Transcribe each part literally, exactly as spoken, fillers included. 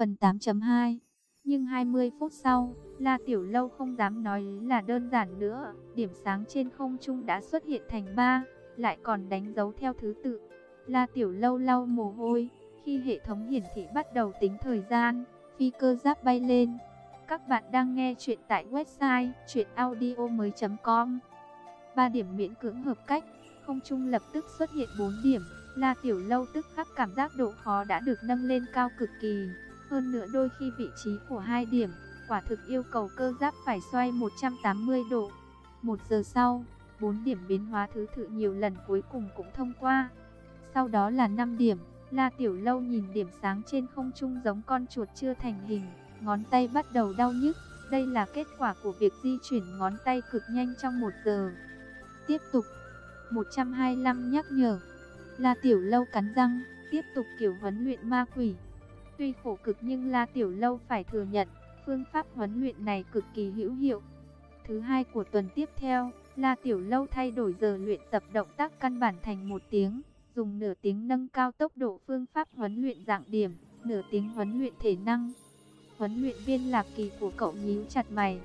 Phần tám chấm hai. Nhưng hai mươi phút sau, La Tiểu Lâu không dám nói là đơn giản nữa. Điểm sáng trên không trung đã xuất hiện thành ba, lại còn đánh dấu theo thứ tự. La Tiểu Lâu lau mồ hôi. Khi hệ thống hiển thị bắt đầu tính thời gian, phi cơ giáp bay lên. Các bạn đang nghe chuyện tại website truyện audio mới chấm com. ba điểm miễn cưỡng hợp cách, không trung lập tức xuất hiện bốn điểm. La Tiểu Lâu tức khắc cảm giác độ khó đã được nâng lên cao cực kỳ. Hơn nữa đôi khi vị trí của hai điểm, quả thực yêu cầu cơ giáp phải xoay một trăm tám mươi độ. Một giờ sau, bốn điểm biến hóa thứ tự nhiều lần cuối cùng cũng thông qua. Sau đó là năm điểm. La Tiểu Lâu nhìn điểm sáng trên không trung giống con chuột chưa thành hình, ngón tay bắt đầu đau nhức. Đây là kết quả của việc di chuyển ngón tay cực nhanh trong một giờ. Tiếp tục. một trăm hai mươi lăm nhắc nhở. La Tiểu Lâu cắn răng, tiếp tục kiểu huấn luyện ma quỷ. Tuy khổ cực nhưng La Tiểu Lâu phải thừa nhận, phương pháp huấn luyện này cực kỳ hữu hiệu. Thứ hai của tuần tiếp theo, La Tiểu Lâu thay đổi giờ luyện tập động tác căn bản thành một tiếng, dùng nửa tiếng nâng cao tốc độ phương pháp huấn luyện dạng điểm, nửa tiếng huấn luyện thể năng. Huấn luyện viên Lạc Kỳ của cậu nhíu chặt mày.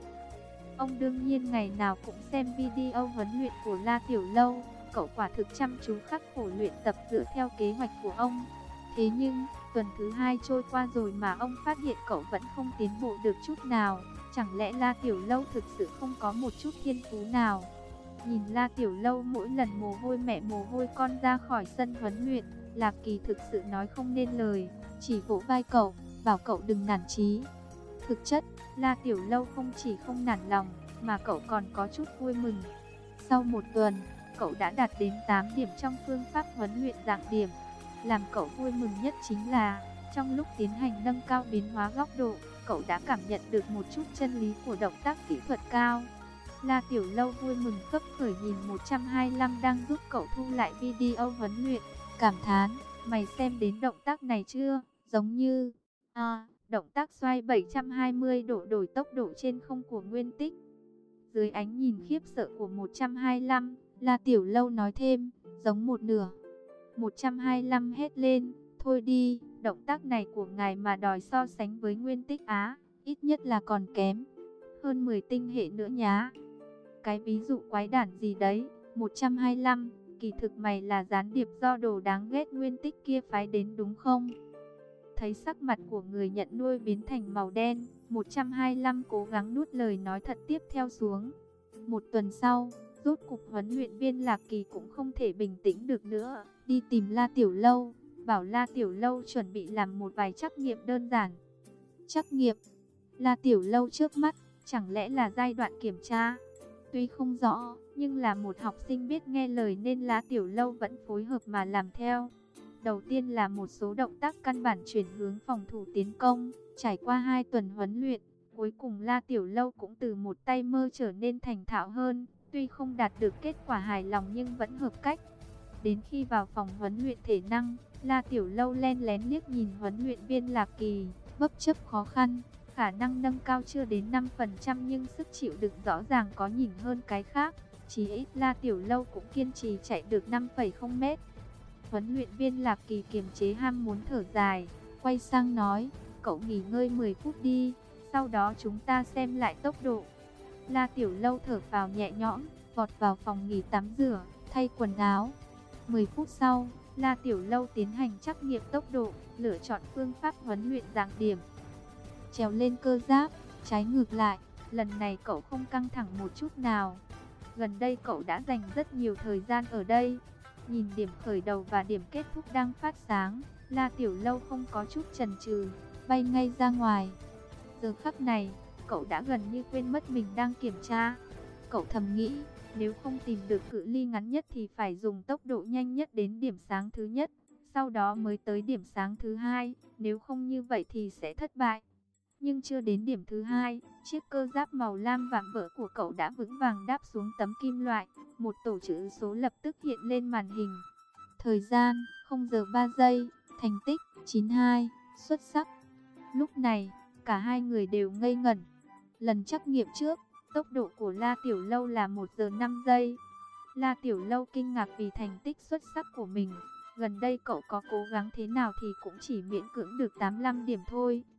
Ông đương nhiên ngày nào cũng xem video huấn luyện của La Tiểu Lâu, cậu quả thực chăm chú khắc khổ luyện tập dựa theo kế hoạch của ông. Thế nhưng, tuần thứ hai trôi qua rồi mà ông phát hiện cậu vẫn không tiến bộ được chút nào. Chẳng lẽ La Tiểu Lâu thực sự không có một chút thiên phú nào? Nhìn La Tiểu Lâu mỗi lần mồ hôi mẹ mồ hôi con ra khỏi sân huấn luyện, Lạc Kỳ thực sự nói không nên lời, chỉ vỗ vai cậu, bảo cậu đừng nản chí. Thực chất, La Tiểu Lâu không chỉ không nản lòng, mà cậu còn có chút vui mừng. Sau một tuần, cậu đã đạt đến tám điểm trong phương pháp huấn luyện dạng điểm. Làm cậu vui mừng nhất chính là, trong lúc tiến hành nâng cao biến hóa góc độ, cậu đã cảm nhận được một chút chân lý của động tác kỹ thuật cao. La Tiểu Lâu vui mừng khấp khởi nhìn một trăm hai mươi lăm đang giúp cậu thu lại video huấn luyện, cảm thán, mày xem đến động tác này chưa, giống như, à, động tác xoay bảy trăm hai mươi độ đổi tốc độ trên không của Nguyên Tích. Dưới ánh nhìn khiếp sợ của một trăm hai mươi lăm, La Tiểu Lâu nói thêm, giống một nửa. một trăm hai mươi lăm hét lên, thôi đi, động tác này của ngài mà đòi so sánh với Nguyên Tích Á, ít nhất là còn kém hơn mười tinh hệ nữa nhá. Cái ví dụ quái đản gì đấy, một trăm hai mươi lăm, kỳ thực mày là gián điệp do đồ đáng ghét Nguyên Tích kia phái đến đúng không? Thấy sắc mặt của người nhận nuôi biến thành màu đen, một trăm hai mươi lăm cố gắng nuốt lời nói thật tiếp theo xuống. Một tuần sau, rốt cục huấn luyện viên Lạc Kỳ cũng không thể bình tĩnh được nữa, đi tìm La Tiểu Lâu, bảo La Tiểu Lâu chuẩn bị làm một vài trắc nghiệm đơn giản. Trắc nghiệm? La Tiểu Lâu trước mắt, chẳng lẽ là giai đoạn kiểm tra? Tuy không rõ, nhưng là một học sinh biết nghe lời nên La Tiểu Lâu vẫn phối hợp mà làm theo. Đầu tiên là một số động tác căn bản chuyển hướng phòng thủ tiến công, trải qua hai tuần huấn luyện, cuối cùng La Tiểu Lâu cũng từ một tay mơ trở nên thành thạo hơn, tuy không đạt được kết quả hài lòng nhưng vẫn hợp cách. Đến khi vào phòng huấn luyện thể năng, La Tiểu Lâu len lén liếc nhìn huấn luyện viên Lạc Kỳ, bất chấp khó khăn, khả năng nâng cao chưa đến năm phần trăm nhưng sức chịu đựng rõ ràng có nhỉnh hơn cái khác, chỉ ít La Tiểu Lâu cũng kiên trì chạy được năm phẩy không mét. Huấn luyện viên Lạc Kỳ kiềm chế ham muốn thở dài, quay sang nói, cậu nghỉ ngơi mười phút đi, sau đó chúng ta xem lại tốc độ. La Tiểu Lâu thở phào nhẹ nhõm, vọt vào phòng nghỉ tắm rửa, thay quần áo. mười phút sau, La Tiểu Lâu tiến hành trắc nghiệm tốc độ, lựa chọn phương pháp huấn luyện dạng điểm. Trèo lên cơ giáp, trái ngược lại, lần này cậu không căng thẳng một chút nào. Gần đây cậu đã dành rất nhiều thời gian ở đây. Nhìn điểm khởi đầu và điểm kết thúc đang phát sáng, La Tiểu Lâu không có chút chần chừ, bay ngay ra ngoài. Giờ khắc này, cậu đã gần như quên mất mình đang kiểm tra. Cậu thầm nghĩ, nếu không tìm được cự ly ngắn nhất thì phải dùng tốc độ nhanh nhất đến điểm sáng thứ nhất, sau đó mới tới điểm sáng thứ hai, nếu không như vậy thì sẽ thất bại. Nhưng chưa đến điểm thứ hai, chiếc cơ giáp màu lam vạm vỡ của cậu đã vững vàng đáp xuống tấm kim loại, một tổ chữ số lập tức hiện lên màn hình. Thời gian, không giờ ba giây, thành tích, chín hai, xuất sắc. Lúc này, cả hai người đều ngây ngẩn. Lần trắc nghiệm trước, tốc độ của La Tiểu Lâu là một giờ năm giây. La Tiểu Lâu kinh ngạc vì thành tích xuất sắc của mình. Gần đây cậu có cố gắng thế nào thì cũng chỉ miễn cưỡng được tám mươi lăm điểm thôi.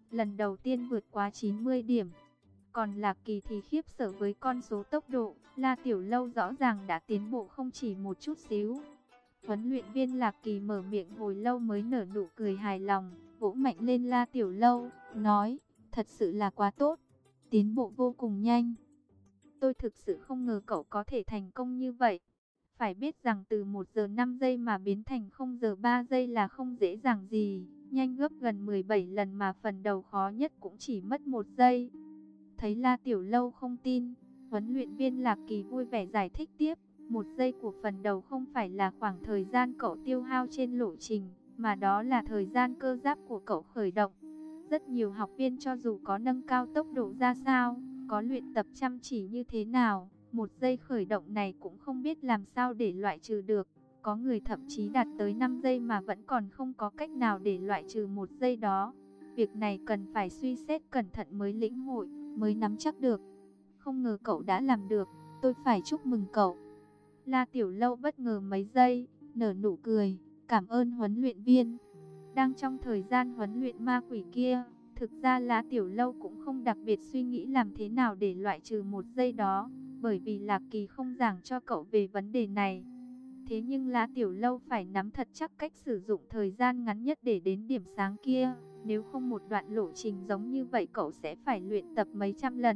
lần đầu tiên vượt quá chín mươi điểm. Còn Lạc Kỳ thì khiếp sợ với con số tốc độ, La Tiểu Lâu rõ ràng đã tiến bộ không chỉ một chút xíu. Huấn luyện viên Lạc Kỳ mở miệng hồi lâu mới nở nụ cười hài lòng, vỗ mạnh lên La Tiểu Lâu, nói, thật sự là quá tốt, tiến bộ vô cùng nhanh. Tôi thực sự không ngờ cậu có thể thành công như vậy. Phải biết rằng từ một giờ năm giây mà biến thành không giờ ba giây là không dễ dàng gì, nhanh gấp gần mười bảy lần mà phần đầu khó nhất cũng chỉ mất một giây. Thấy La Tiểu Lâu không tin, huấn luyện viên Lạc Kỳ vui vẻ giải thích tiếp, một giây của phần đầu không phải là khoảng thời gian cậu tiêu hao trên lộ trình, mà đó là thời gian cơ giáp của cậu khởi động. Rất nhiều học viên cho dù có nâng cao tốc độ ra sao, có luyện tập chăm chỉ như thế nào, một giây khởi động này cũng không biết làm sao để loại trừ được. Có người thậm chí đạt tới năm giây mà vẫn còn không có cách nào để loại trừ một giây đó. Việc này cần phải suy xét cẩn thận mới lĩnh hội, mới nắm chắc được. Không ngờ cậu đã làm được, tôi phải chúc mừng cậu. La Tiểu Lâu bất ngờ mấy giây, nở nụ cười, cảm ơn huấn luyện viên. Đang trong thời gian huấn luyện ma quỷ kia, thực ra La Tiểu Lâu cũng không đặc biệt suy nghĩ làm thế nào để loại trừ một giây đó, bởi vì Lạc Kỳ không giảng cho cậu về vấn đề này. Thế nhưng La Tiểu Lâu phải nắm thật chắc cách sử dụng thời gian ngắn nhất để đến điểm sáng kia, nếu không một đoạn lộ trình giống như vậy cậu sẽ phải luyện tập mấy trăm lần,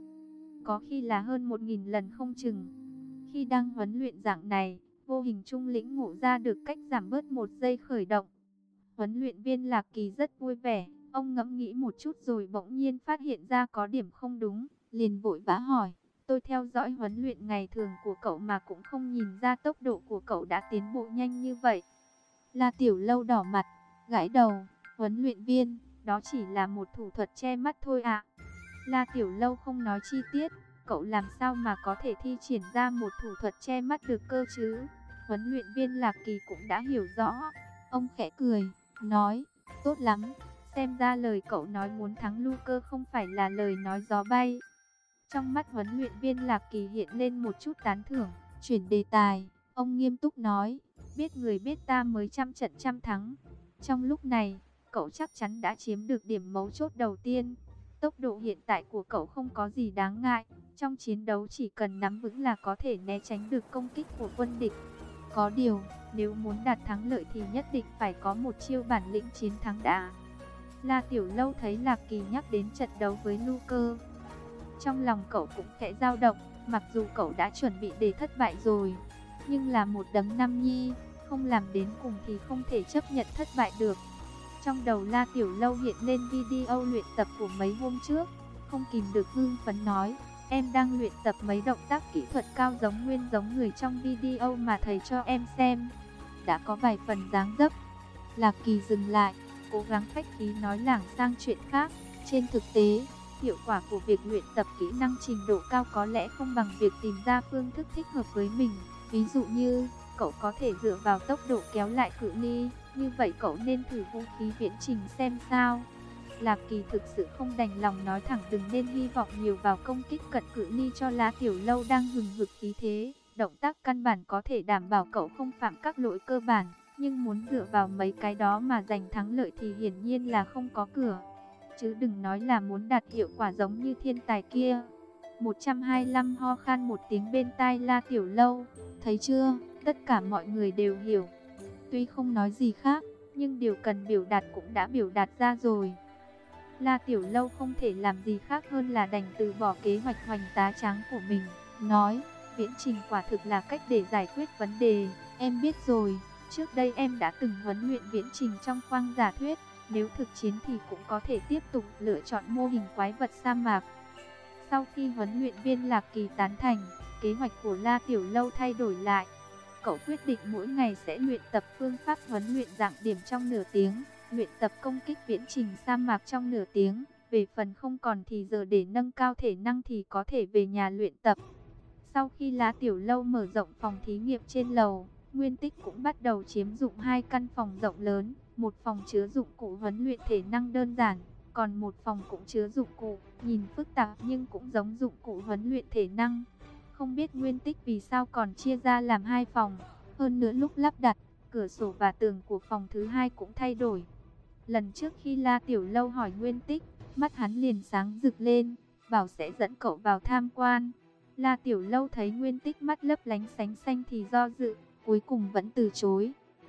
có khi là hơn một nghìn lần không chừng. Khi đang huấn luyện dạng này, vô hình trung lĩnh ngộ ra được cách giảm bớt một giây khởi động. Huấn luyện viên Lạc Kỳ rất vui vẻ, ông ngẫm nghĩ một chút rồi bỗng nhiên phát hiện ra có điểm không đúng, liền vội vã hỏi, tôi theo dõi huấn luyện ngày thường của cậu mà cũng không nhìn ra tốc độ của cậu đã tiến bộ nhanh như vậy. La Tiểu Lâu đỏ mặt, gãi đầu, huấn luyện viên, đó chỉ là một thủ thuật che mắt thôi ạ. La Tiểu Lâu không nói chi tiết, cậu làm sao mà có thể thi triển ra một thủ thuật che mắt được cơ chứ? Huấn luyện viên Lạc Kỳ cũng đã hiểu rõ, ông khẽ cười, nói, tốt lắm, xem ra lời cậu nói muốn thắng Luke không phải là lời nói gió bay. Trong mắt huấn luyện viên Lạc Kỳ hiện lên một chút tán thưởng, chuyển đề tài, ông nghiêm túc nói, biết người biết ta mới trăm trận trăm thắng. Trong lúc này, cậu chắc chắn đã chiếm được điểm mấu chốt đầu tiên. Tốc độ hiện tại của cậu không có gì đáng ngại, trong chiến đấu chỉ cần nắm vững là có thể né tránh được công kích của quân địch. Có điều, nếu muốn đạt thắng lợi thì nhất định phải có một chiêu bản lĩnh chiến thắng đã. La Tiểu Lâu thấy Lạc Kỳ nhắc đến trận đấu với Luke, trong lòng cậu cũng khẽ dao động, mặc dù cậu đã chuẩn bị để thất bại rồi, nhưng là một đấng nam nhi, không làm đến cùng thì không thể chấp nhận thất bại được. Trong đầu La Tiểu Lâu hiện lên video luyện tập của mấy hôm trước, không kìm được hưng phấn nói, em đang luyện tập mấy động tác kỹ thuật cao giống nguyên giống người trong video mà thầy cho em xem. Đã có vài phần dáng dấp. Lạc Kỳ dừng lại, cố gắng khách khí nói lảng sang chuyện khác. Trên thực tế, hiệu quả của việc luyện tập kỹ năng trình độ cao có lẽ không bằng việc tìm ra phương thức thích hợp với mình. Ví dụ như, cậu có thể dựa vào tốc độ kéo lại cự ly, như vậy cậu nên thử vũ khí viễn trình xem sao. Lạc Kỳ thực sự không đành lòng nói thẳng đừng nên hy vọng nhiều vào công kích cận cự ly cho La Tiểu Lâu đang hừng hực khí thế. Động tác căn bản có thể đảm bảo cậu không phạm các lỗi cơ bản, nhưng muốn dựa vào mấy cái đó mà giành thắng lợi thì hiển nhiên là không có cửa. Chứ đừng nói là muốn đạt hiệu quả giống như thiên tài kia. một trăm hai mươi lăm ho khan một tiếng bên tai La Tiểu Lâu. Thấy chưa, tất cả mọi người đều hiểu. Tuy không nói gì khác, nhưng điều cần biểu đạt cũng đã biểu đạt ra rồi. La Tiểu Lâu không thể làm gì khác hơn là đành từ bỏ kế hoạch hoành tá tráng của mình. Nói, viễn trình quả thực là cách để giải quyết vấn đề. Em biết rồi, trước đây em đã từng huấn luyện viễn trình trong khoang giả thuyết. Nếu thực chiến thì cũng có thể tiếp tục lựa chọn mô hình quái vật sa mạc. Sau khi huấn luyện viên Lạc Kỳ tán thành, kế hoạch của La Tiểu Lâu thay đổi lại. Cậu quyết định mỗi ngày sẽ luyện tập phương pháp huấn luyện dạng điểm trong nửa tiếng, luyện tập công kích viễn trình sa mạc trong nửa tiếng. Về phần không còn thì giờ để nâng cao thể năng thì có thể về nhà luyện tập. Sau khi La Tiểu Lâu mở rộng phòng thí nghiệm trên lầu, Nguyên Tích cũng bắt đầu chiếm dụng hai căn phòng rộng lớn. Một phòng chứa dụng cụ huấn luyện thể năng đơn giản, còn một phòng cũng chứa dụng cụ, nhìn phức tạp nhưng cũng giống dụng cụ huấn luyện thể năng. Không biết Nguyên Tích vì sao còn chia ra làm hai phòng, hơn nữa lúc lắp đặt, cửa sổ và tường của phòng thứ hai cũng thay đổi. Lần trước khi La Tiểu Lâu hỏi nguyên tích, mắt hắn liền sáng rực lên, bảo sẽ dẫn cậu vào tham quan. La Tiểu Lâu thấy nguyên tích mắt lấp lánh sánh xanh thì do dự, cuối cùng vẫn từ chối.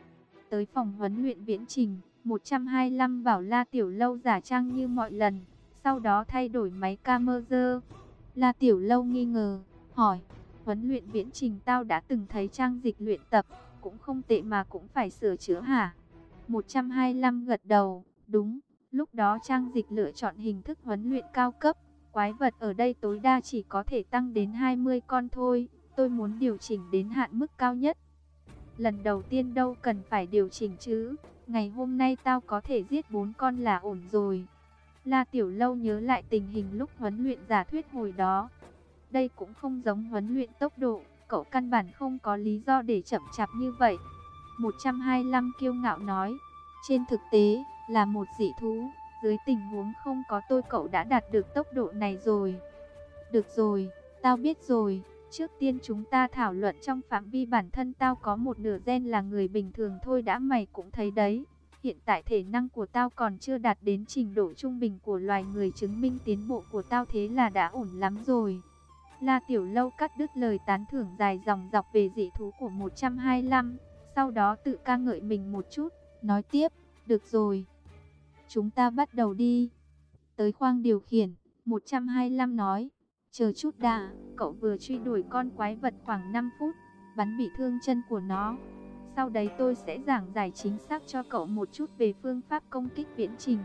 Tới phòng huấn luyện viễn trình, một trăm hai mươi lăm bảo La Tiểu Lâu giả trang như mọi lần, sau đó thay đổi máy camera. La Tiểu Lâu nghi ngờ, hỏi, huấn luyện viễn trình tao đã từng thấy trang dịch luyện tập, cũng không tệ mà cũng phải sửa chữa hả? một trăm hai mươi lăm gật đầu, đúng, lúc đó trang dịch lựa chọn hình thức huấn luyện cao cấp, quái vật ở đây tối đa chỉ có thể tăng đến hai mươi con thôi, tôi muốn điều chỉnh đến hạn mức cao nhất. Lần đầu tiên đâu cần phải điều chỉnh chứ, ngày hôm nay tao có thể giết bốn con là ổn rồi. La Tiểu Lâu nhớ lại tình hình lúc huấn luyện giả thuyết hồi đó. Đây cũng không giống huấn luyện tốc độ, cậu căn bản không có lý do để chậm chạp như vậy. một trăm hai mươi lăm kiêu ngạo nói, trên thực tế, là một dị thú, dưới tình huống không có tôi cậu đã đạt được tốc độ này rồi. Được rồi, tao biết rồi, trước tiên chúng ta thảo luận trong phạm vi bản thân tao có một nửa gen là người bình thường thôi đã, mày cũng thấy đấy. Hiện tại thể năng của tao còn chưa đạt đến trình độ trung bình của loài người, chứng minh tiến bộ của tao thế là đã ổn lắm rồi. La Tiểu Lâu cắt đứt lời tán thưởng dài dòng dọc về dị thú của một trăm hai mươi lăm, sau đó tự ca ngợi mình một chút, nói tiếp, được rồi, chúng ta bắt đầu đi. Tới khoang điều khiển, một trăm hai mươi lăm nói, chờ chút đã, cậu vừa truy đuổi con quái vật khoảng năm phút, bắn bị thương chân của nó. Sau đấy tôi sẽ giảng giải chính xác cho cậu một chút về phương pháp công kích viễn trình.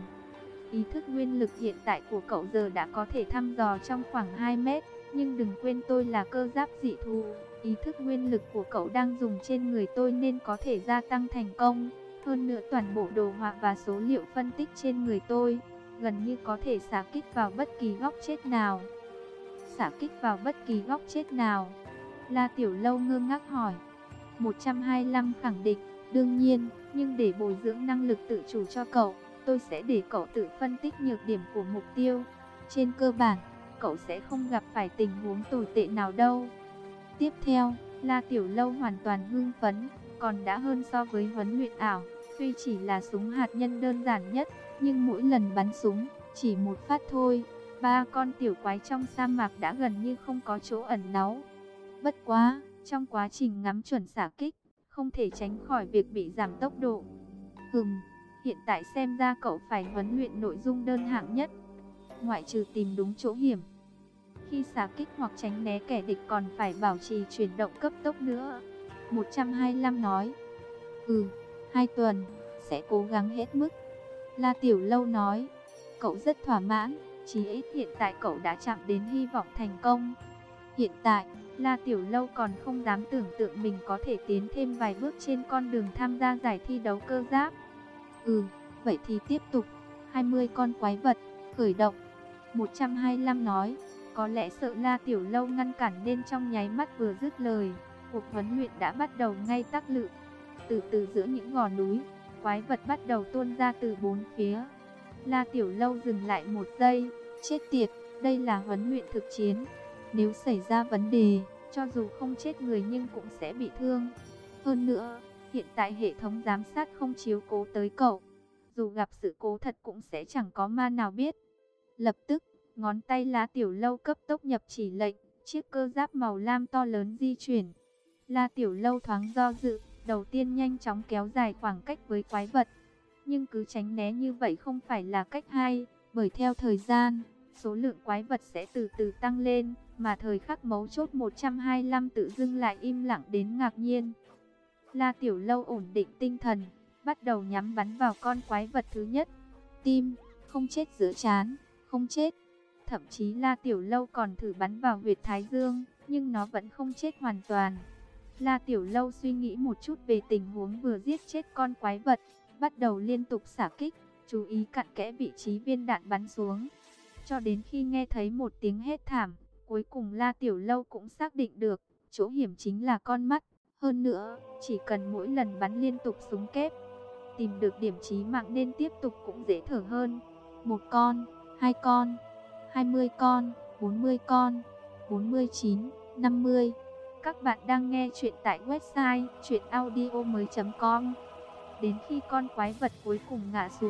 Ý thức nguyên lực hiện tại của cậu giờ đã có thể thăm dò trong khoảng hai mét, nhưng đừng quên tôi là cơ giáp dị thú. Ý thức nguyên lực của cậu đang dùng trên người tôi nên có thể gia tăng thành công. Hơn nữa toàn bộ đồ họa và số liệu phân tích trên người tôi gần như có thể xạ kích vào bất kỳ góc chết nào. Xạ kích vào bất kỳ góc chết nào? La Tiểu Lâu ngơ ngác hỏi. một trăm hai mươi lăm khẳng định, đương nhiên, nhưng để bồi dưỡng năng lực tự chủ cho cậu, tôi sẽ để cậu tự phân tích nhược điểm của mục tiêu. Trên cơ bản, cậu sẽ không gặp phải tình huống tồi tệ nào đâu. Tiếp theo, La Tiểu Lâu hoàn toàn hưng phấn, còn đã hơn so với huấn luyện ảo. Tuy chỉ là súng hạt nhân đơn giản nhất, nhưng mỗi lần bắn súng, chỉ một phát thôi, ba con tiểu quái trong sa mạc đã gần như không có chỗ ẩn náu. Bất quá, trong quá trình ngắm chuẩn xạ kích, không thể tránh khỏi việc bị giảm tốc độ. Hừm, hiện tại xem ra cậu phải huấn luyện nội dung đơn hạng nhất, ngoại trừ tìm đúng chỗ hiểm. Khi xạ kích hoặc tránh né kẻ địch còn phải bảo trì chuyển động cấp tốc nữa. một trăm hai mươi lăm nói. Ừ, hai tuần, sẽ cố gắng hết mức. La Tiểu Lâu nói. Cậu rất thỏa mãn, chí ít hiện tại cậu đã chạm đến hy vọng thành công. Hiện tại, La Tiểu Lâu còn không dám tưởng tượng mình có thể tiến thêm vài bước trên con đường tham gia giải thi đấu cơ giáp. Ừ, vậy thì tiếp tục. hai mươi con quái vật, khởi động. một trăm hai mươi lăm nói. Có lẽ sợ La Tiểu Lâu ngăn cản nên trong nháy mắt vừa dứt lời, cuộc huấn luyện đã bắt đầu ngay tắc lự. Từ từ giữa những gò núi, quái vật bắt đầu tuôn ra từ bốn phía. La Tiểu Lâu dừng lại một giây, chết tiệt, đây là huấn luyện thực chiến. Nếu xảy ra vấn đề, cho dù không chết người nhưng cũng sẽ bị thương. Hơn nữa, hiện tại hệ thống giám sát không chiếu cố tới cậu. Dù gặp sự cố thật cũng sẽ chẳng có ma nào biết. Lập tức, ngón tay La Tiểu Lâu cấp tốc nhập chỉ lệnh, chiếc cơ giáp màu lam to lớn di chuyển. La Tiểu Lâu thoáng do dự, đầu tiên nhanh chóng kéo dài khoảng cách với quái vật. Nhưng cứ tránh né như vậy không phải là cách hay, bởi theo thời gian, số lượng quái vật sẽ từ từ tăng lên, mà thời khắc mấu chốt một trăm hai mươi lăm tự dưng lại im lặng đến ngạc nhiên. La Tiểu Lâu ổn định tinh thần, bắt đầu nhắm bắn vào con quái vật thứ nhất. Tim, không chết giữa trán, không chết. Thậm chí La Tiểu Lâu còn thử bắn vào huyệt thái dương, nhưng nó vẫn không chết hoàn toàn. La Tiểu Lâu suy nghĩ một chút về tình huống vừa giết chết con quái vật, bắt đầu liên tục xả kích, chú ý cặn kẽ vị trí viên đạn bắn xuống. Cho đến khi nghe thấy một tiếng hét thảm, cuối cùng La Tiểu Lâu cũng xác định được, chỗ hiểm chính là con mắt. Hơn nữa, chỉ cần mỗi lần bắn liên tục súng kép, tìm được điểm chí mạng nên tiếp tục cũng dễ thở hơn. Một con, hai con, hai mươi con, bốn mươi con, bốn mươi chín, năm mươi. Các bạn đang nghe chuyện tại website truyện audio mới chấm com. Đến khi con quái vật cuối cùng ngã xuống,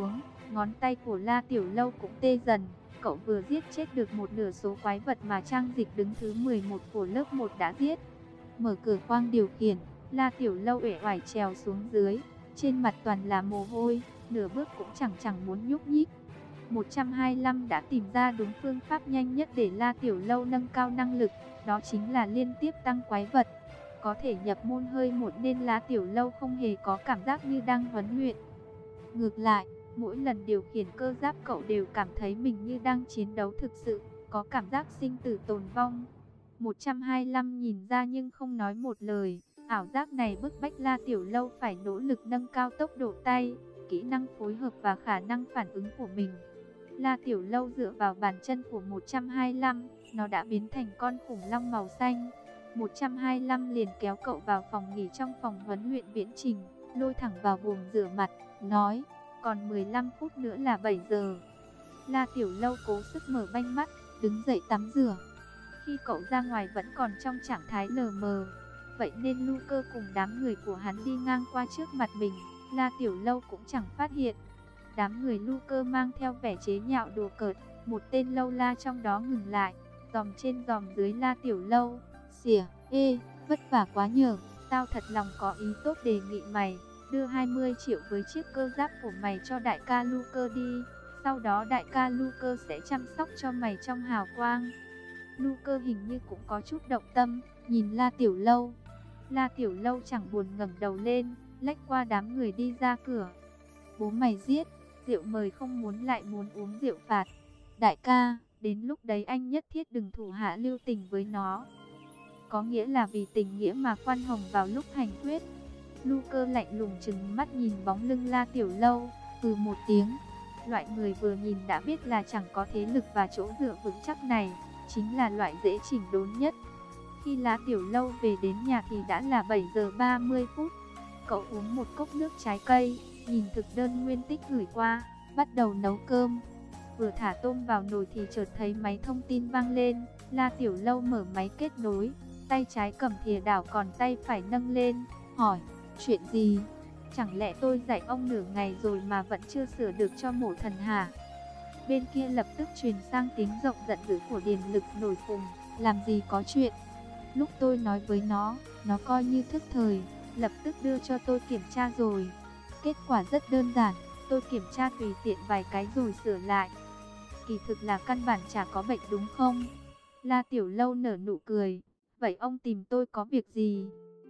Ngón tay của La Tiểu Lâu cũng tê dần. Cậu vừa giết chết được một nửa số quái vật mà Trang Dịch đứng thứ mười một của lớp một đã giết. Mở cửa khoang điều khiển, La Tiểu Lâu uể oải trèo xuống dưới. Trên mặt toàn là mồ hôi, nửa bước cũng chẳng chẳng muốn nhúc nhích. một trăm hai mươi lăm đã tìm ra đúng phương pháp nhanh nhất để La Tiểu Lâu nâng cao năng lực. Đó chính là liên tiếp tăng quái vật. Có thể nhập môn hơi muộn nên La Tiểu Lâu không hề có cảm giác như đang huấn luyện. Ngược lại, mỗi lần điều khiển cơ giáp cậu đều cảm thấy mình như đang chiến đấu thực sự, có cảm giác sinh tử tồn vong. một trăm hai mươi lăm nhìn ra nhưng không nói một lời. Ảo giác này bức bách La Tiểu Lâu phải nỗ lực nâng cao tốc độ tay, kỹ năng phối hợp và khả năng phản ứng của mình. La Tiểu Lâu dựa vào bàn chân của một trăm hai mươi lăm, nó đã biến thành con khủng long màu xanh. một trăm hai mươi lăm liền kéo cậu vào phòng nghỉ trong phòng huấn luyện viễn trình, lôi thẳng vào buồng rửa mặt, nói, còn mười lăm phút nữa là bảy giờ. La Tiểu Lâu cố sức mở banh mắt, đứng dậy tắm rửa. Khi cậu ra ngoài vẫn còn trong trạng thái lờ mờ, vậy nên Luke cùng đám người của hắn đi ngang qua trước mặt mình, La Tiểu Lâu cũng chẳng phát hiện. Đám người Luke mang theo vẻ chế nhạo đùa cợt, một tên lâu la trong đó ngừng lại, dòm trên dòm dưới La Tiểu Lâu. Xỉa, ê, vất vả quá nhờ, tao thật lòng có ý tốt đề nghị mày, đưa hai mươi triệu với chiếc cơ giáp của mày cho đại ca Luke đi, sau đó đại ca Luke sẽ chăm sóc cho mày trong hào quang. Luke hình như cũng có chút động tâm, nhìn La Tiểu Lâu. La Tiểu Lâu chẳng buồn ngẩng đầu lên, lách qua đám người đi ra cửa. Bố mày giết, rượu mời không muốn lại muốn uống rượu phạt. Đại ca, đến lúc đấy anh nhất thiết đừng thủ hạ lưu tình với nó. Có nghĩa là vì tình nghĩa mà khoan hồng vào lúc hành quyết. Luke lạnh lùng trừng mắt nhìn bóng lưng La Tiểu Lâu, ừ một tiếng. Loại người vừa nhìn đã biết là chẳng có thế lực và chỗ dựa vững chắc này, chính là loại dễ chỉnh đốn nhất. Khi La Tiểu Lâu về đến nhà thì đã là bảy giờ ba mươi phút. Cậu uống một cốc nước trái cây, nhìn thực đơn nguyên tích gửi qua, bắt đầu nấu cơm. Vừa thả tôm vào nồi thì chợt thấy máy thông tin vang lên. La Tiểu Lâu mở máy kết nối, tay trái cầm thìa đảo còn tay phải nâng lên, hỏi, chuyện gì? Chẳng lẽ tôi dạy ông nửa ngày rồi mà vẫn chưa sửa được cho mổ thần hả? Bên kia lập tức truyền sang tiếng rộng giận dữ của Điền Lực nổi khùng, làm gì có chuyện. Lúc tôi nói với nó, nó coi như thức thời, lập tức đưa cho tôi kiểm tra rồi. Kết quả rất đơn giản, tôi kiểm tra tùy tiện vài cái rồi sửa lại. Kỳ thực là căn bản chả có bệnh đúng không? La Tiểu Lâu nở nụ cười, vậy ông tìm tôi có việc gì?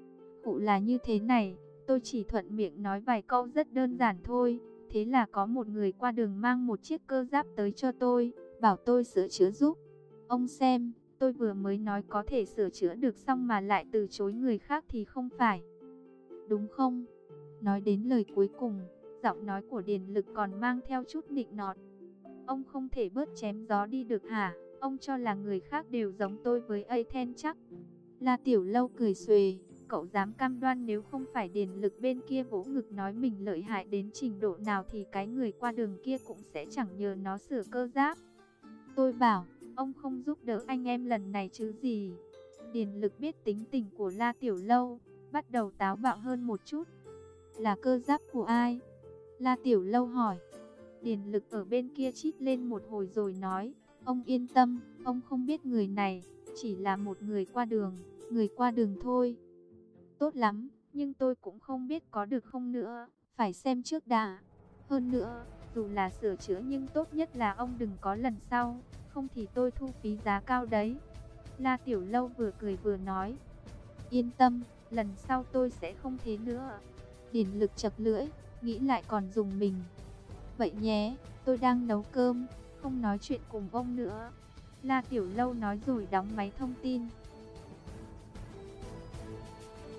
Cụ là như thế này, tôi chỉ thuận miệng nói vài câu rất đơn giản thôi. Thế là có một người qua đường mang một chiếc cơ giáp tới cho tôi, bảo tôi sửa chữa giúp. Ông xem, tôi vừa mới nói có thể sửa chữa được xong mà lại từ chối người khác thì không phải, đúng không? Nói đến lời cuối cùng, giọng nói của Điền Lực còn mang theo chút nịnh nọt. Ông không thể bớt chém gió đi được hả? Ông cho là người khác đều giống tôi với Aten chắc? La Tiểu Lâu cười xuề, cậu dám cam đoan nếu không phải Điền Lực bên kia vỗ ngực nói mình lợi hại đến trình độ nào thì cái người qua đường kia cũng sẽ chẳng nhờ nó sửa cơ giáp. Tôi bảo, ông không giúp đỡ anh em lần này chứ gì. Điền Lực biết tính tình của La Tiểu Lâu, bắt đầu táo bạo hơn một chút. Là cơ giáp của ai? La Tiểu Lâu hỏi. Điền Lực ở bên kia chít lên một hồi rồi nói, ông yên tâm, ông không biết người này, chỉ là một người qua đường, người qua đường thôi. Tốt lắm, nhưng tôi cũng không biết có được không nữa, phải xem trước đã. Hơn nữa, dù là sửa chữa nhưng tốt nhất là ông đừng có lần sau, không thì tôi thu phí giá cao đấy. La Tiểu Lâu vừa cười vừa nói, yên tâm, lần sau tôi sẽ không thế nữa. Điền Lực chật lưỡi, nghĩ lại còn dùng mình. Vậy nhé, tôi đang nấu cơm, không nói chuyện cùng ông nữa. La Tiểu Lâu nói rồi đóng máy thông tin.